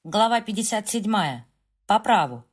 Глава 57. По праву.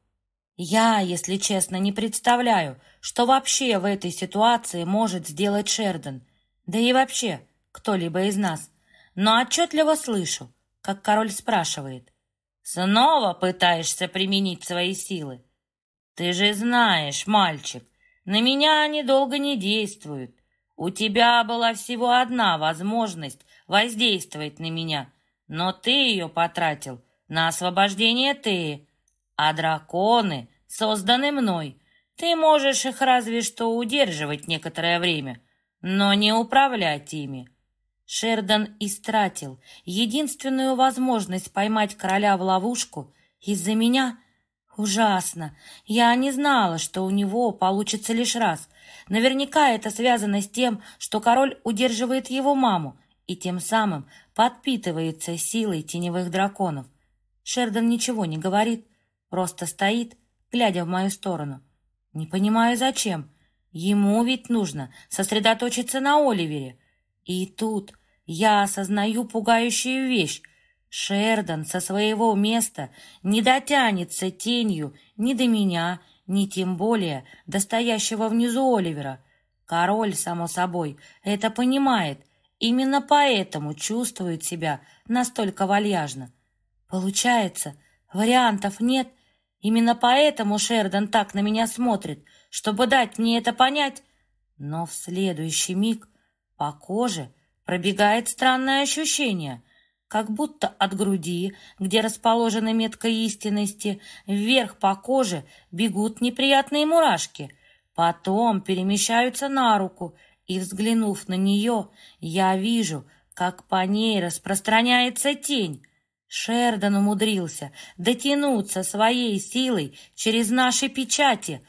Я, если честно, не представляю, что вообще в этой ситуации может сделать Шердон, да и вообще кто-либо из нас. Но отчетливо слышу, как король спрашивает: «Снова пытаешься применить свои силы? Ты же знаешь, мальчик, на меня они долго не действуют. У тебя была всего одна возможность воздействовать на меня, но ты ее потратил на освобождение Теи, а драконы созданы мной. Ты можешь их разве что удерживать некоторое время, но не управлять ими». Шердон истратил единственную возможность поймать короля в ловушку из-за меня. Ужасно. Я не знала, что у него получится лишь раз. Наверняка это связано с тем, что король удерживает его маму и тем самым подпитывается силой теневых драконов. Шердон ничего не говорит, просто стоит, глядя в мою сторону. Не понимаю, зачем. Ему ведь нужно сосредоточиться на Оливере. И тут я осознаю пугающую вещь. Шердон со своего места не дотянется тенью ни до меня, ни тем более до стоящего внизу Оливера. Король, само собой, это понимает, именно поэтому чувствует себя настолько вальяжно. Получается, вариантов нет. Именно поэтому Шердон так на меня смотрит, чтобы дать мне это понять. Но в следующий миг по коже пробегает странное ощущение, как будто от груди, где расположена метка истинности, вверх по коже бегут неприятные мурашки, потом перемещаются на руку, и, взглянув на нее, я вижу, как по ней распространяется тень. Шердон умудрился дотянуться своей силой через наши печати.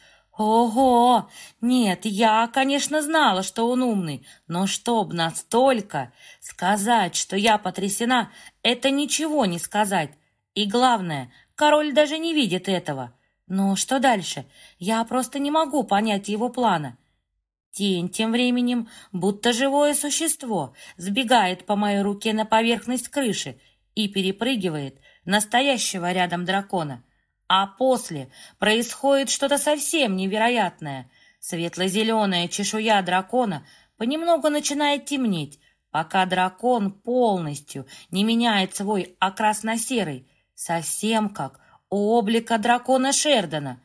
Ого! Нет, я, конечно, знала, что он умный, но чтоб настолько сказать, что я потрясена, это ничего не сказать. И главное, король даже не видит этого. Но что дальше? Я просто не могу понять его плана. Тень тем временем, будто живое существо, сбегает по моей руке на поверхность крыши и перепрыгивает настоящего рядом дракона. А после происходит что-то совсем невероятное. Светло-зеленая чешуя дракона понемногу начинает темнеть, пока дракон полностью не меняет свой окрас на серый, совсем как у облика дракона Шердона.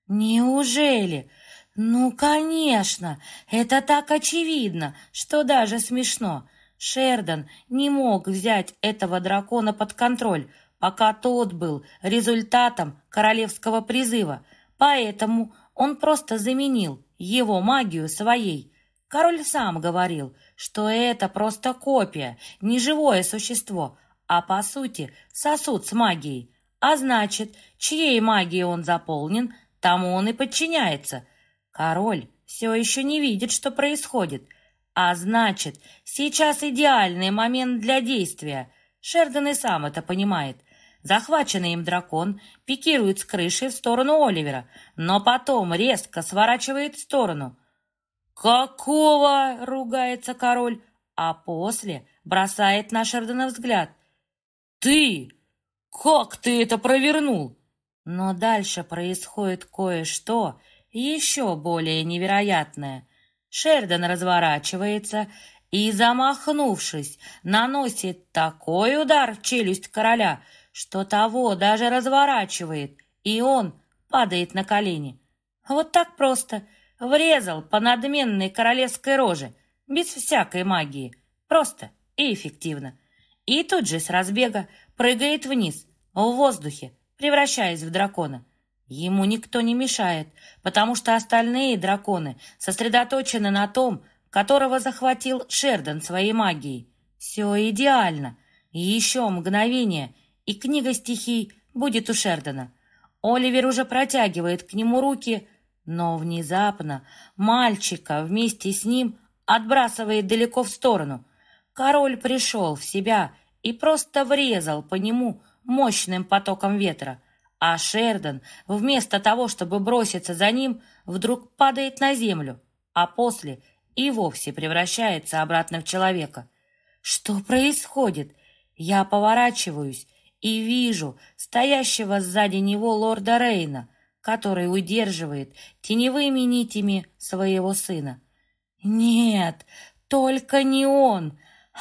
Неужели? Ну, конечно, это так очевидно, что даже смешно. Шердон не мог взять этого дракона под контроль, пока тот был результатом королевского призыва, поэтому он просто заменил его магию своей. Король сам говорил, что это просто копия, не живое существо, а по сути сосуд с магией. А значит, чьей магией он заполнен, тому он и подчиняется. Король все еще не видит, что происходит, а значит, сейчас идеальный момент для действия. Шердон и сам это понимает. Захваченный им дракон пикирует с крыши в сторону Оливера, но потом резко сворачивает в сторону. «Какого?» — ругается король, а после бросает на Шердона взгляд. «Ты? Как ты это провернул?» Но дальше происходит кое-что еще более невероятное. Шердон разворачивается и, замахнувшись, наносит такой удар в челюсть короля, что того даже разворачивает, и он падает на колени. Вот так просто врезал по надменной королевской роже, без всякой магии, просто и эффективно. И тут же с разбега прыгает вниз, в воздухе, превращаясь в дракона. Ему никто не мешает, потому что остальные драконы сосредоточены на том, которого захватил Шердон своей магией. Все идеально. И еще мгновение, и книга стихий будет у Шердона. Оливер уже протягивает к нему руки, но внезапно мальчика вместе с ним отбрасывает далеко в сторону. Король пришел в себя и просто врезал по нему мощным потоком ветра, а Шердон, вместо того, чтобы броситься за ним, вдруг падает на землю, а после и вовсе превращается обратно в человека. Что происходит? Я поворачиваюсь и вижу стоящего сзади него лорда Рейна, который удерживает теневыми нитями своего сына. «Нет, только не он!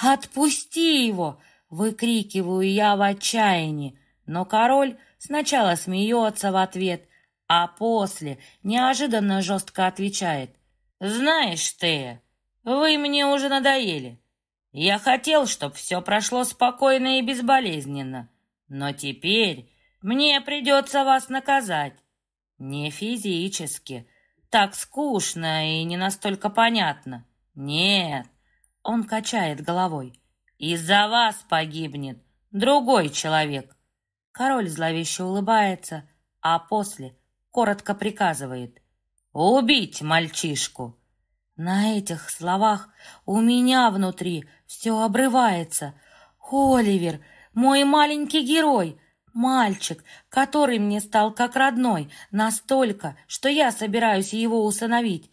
Отпусти его!» — выкрикиваю я в отчаянии, но король сначала смеется в ответ, а после неожиданно жестко отвечает. «Знаешь, Тея, вы мне уже надоели. Я хотел, чтобы все прошло спокойно и безболезненно, но теперь мне придется вас наказать. Не физически, так скучно и не настолько понятно. Нет, он качает головой. Из-за вас погибнет другой человек». Король зловеще улыбается, а после коротко приказывает: «Убить мальчишку!» На этих словах у меня внутри все обрывается. Оливер, мой маленький герой, мальчик, который мне стал как родной, настолько, что я собираюсь его усыновить.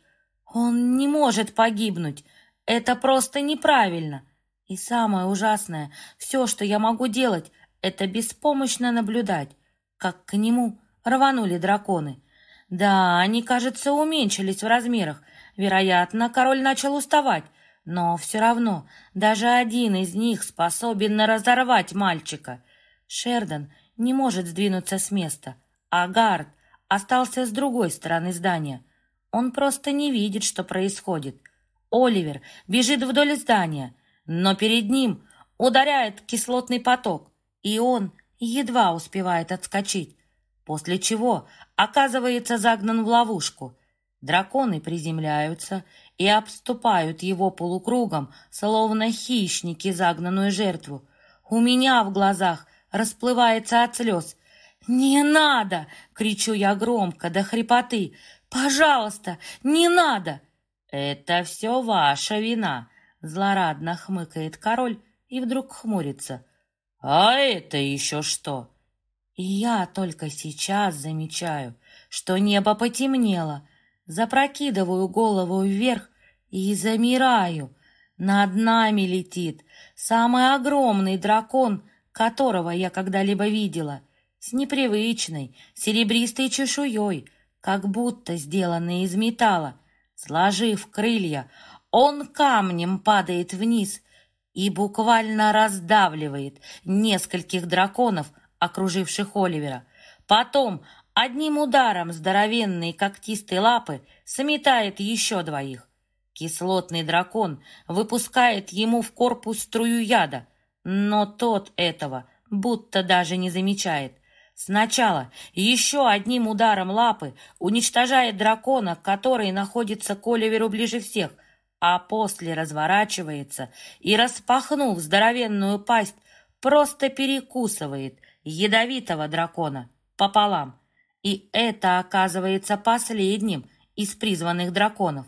Он не может погибнуть. Это просто неправильно. И самое ужасное, все, что я могу делать, это беспомощно наблюдать, как к нему рванули драконы. Да, они, кажется, уменьшились в размерах. Вероятно, король начал уставать, но все равно даже один из них способен разорвать мальчика. Шердан не может сдвинуться с места, а Гард остался с другой стороны здания. Он просто не видит, что происходит. Оливер бежит вдоль здания, но перед ним ударяет кислотный поток, и он едва успевает отскочить, после чего оказывается загнан в ловушку. Драконы приземляются и обступают его полукругом, словно хищники загнанную жертву. У меня в глазах расплывается от слез. «Не надо!» — кричу я громко, до хрипоты. «Пожалуйста, не надо!» «Это все ваша вина!» — злорадно хмыкает король и вдруг хмурится. «А это еще что?» И я только сейчас замечаю, что небо потемнело. Запрокидываю голову вверх и замираю. Над нами летит самый огромный дракон, которого я когда-либо видела, с непривычной серебристой чешуей, как будто сделанной из металла. Сложив крылья, он камнем падает вниз и буквально раздавливает нескольких драконов, окруживших Оливера. Потом одним ударом здоровенной когтистой лапы сметает еще двоих. Кислотный дракон выпускает ему в корпус струю яда, но тот этого будто даже не замечает. Сначала еще одним ударом лапы уничтожает дракона, который находится к Оливеру ближе всех, а после разворачивается и, распахнув здоровенную пасть, просто перекусывает ядовитого дракона пополам. И это оказывается последним из призванных драконов.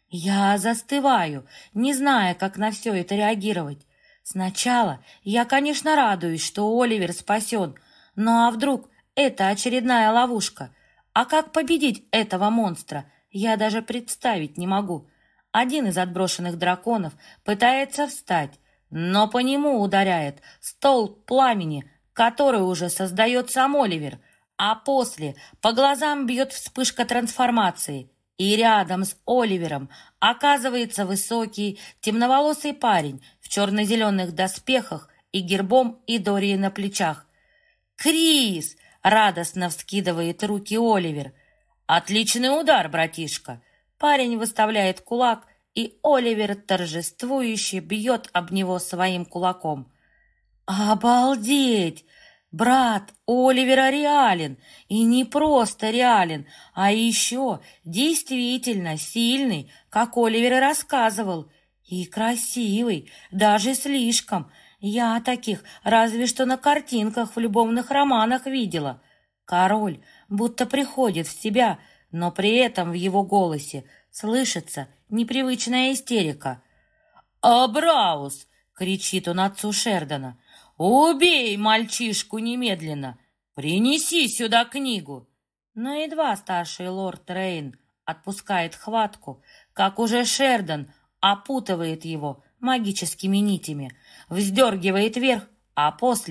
Я застываю, не зная, как на все это реагировать. Сначала я, конечно, радуюсь, что Оливер спасен, ну а вдруг это очередная ловушка? А как победить этого монстра, я даже представить не могу. Один из отброшенных драконов пытается встать, но по нему ударяет столб пламени, который уже создает сам Оливер, а после по глазам бьет вспышка трансформации, и рядом с Оливером оказывается высокий темноволосый парень в черно-зеленых доспехах и гербом Идории на плечах. «Крис!» — радостно вскидывает руки Оливер. «Отличный удар, братишка!» Парень выставляет кулак, и Оливер торжествующе бьет об него своим кулаком. «Обалдеть! Брат Оливера реален, и не просто реален, а еще действительно сильный, как Оливер и рассказывал, и красивый, даже слишком. Я таких разве что на картинках в любовных романах видела. Король будто приходит в себя, но при этом в его голосе слышится непривычная истерика. «Абраус!» — кричит он отцу Шердана. «Убей мальчишку немедленно! Принеси сюда книгу!» Но едва старший лорд Рейн отпускает хватку, как уже Шердан опутывает его магическими нитями, вздергивает вверх, а после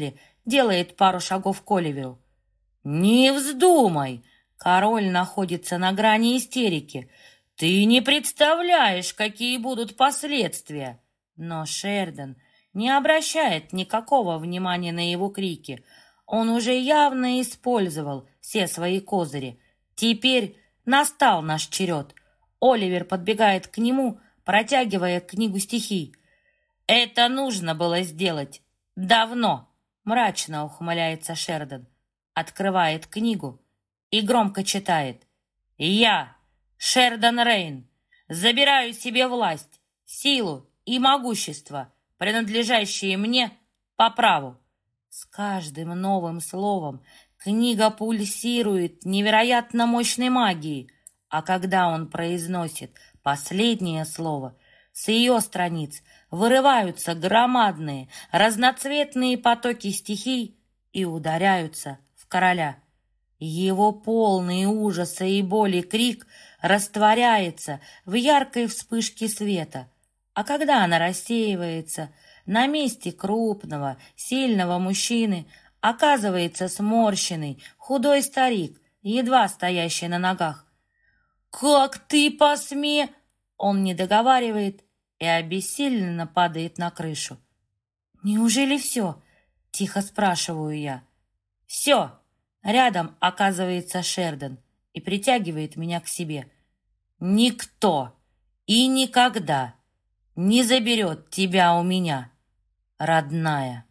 делает пару шагов к Оливеру. «Не вздумай!» Король находится на грани истерики. «Ты не представляешь, какие будут последствия!» Но Шердан не обращает никакого внимания на его крики. Он уже явно использовал все свои козыри. Теперь настал наш черед. Оливер подбегает к нему, протягивая книгу стихий. «Это нужно было сделать давно», — мрачно ухмыляется Шердан. Открывает книгу и громко читает. «Я, Шердан Рейн, забираю себе власть, силу и могущество, принадлежащие мне по праву». С каждым новым словом книга пульсирует невероятно мощной магией, а когда он произносит последнее слово, с ее страниц вырываются громадные разноцветные потоки стихий и ударяются в короля. Его полный ужаса и боли крик растворяется в яркой вспышке света, а когда она рассеивается, на месте крупного, сильного мужчины оказывается сморщенный, худой старик, едва стоящий на ногах. «Как ты посме...» Он не договаривает и обессиленно падает на крышу. «Неужели все?» — тихо спрашиваю я. «Все!» — рядом оказывается Шердан и притягивает меня к себе. «Никто и никогда не заберет тебя у меня, родная».